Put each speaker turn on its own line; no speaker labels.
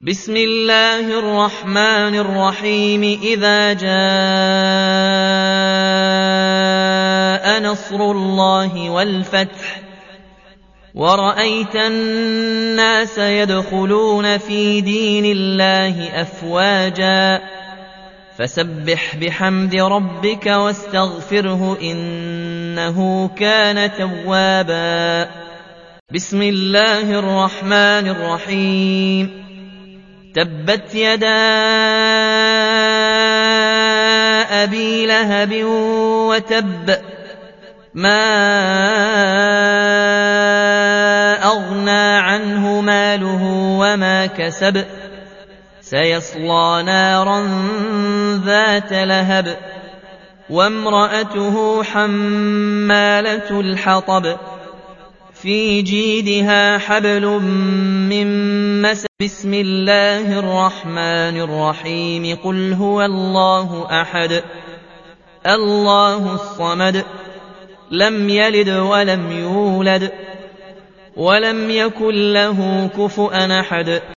بسم الله الرحمن الرحيم إذا جاء نصر الله والفتح ورأيت الناس يدخلون في دين الله أفواجا فسبح بحمد ربك واستغفره إنه كان توابا بسم الله الرحمن الرحيم تبت يدا أبي لهب وتب ما أغنى عنه ماله وما كسب سيصلى نارا ذات لهب وامرأته حمالة الحطب في جيدها حبل من مسد بسم الله الرحمن الرحيم قل هو الله أحد الله الصمد لم يلد ولم يولد ولم يكن له كفؤا أحد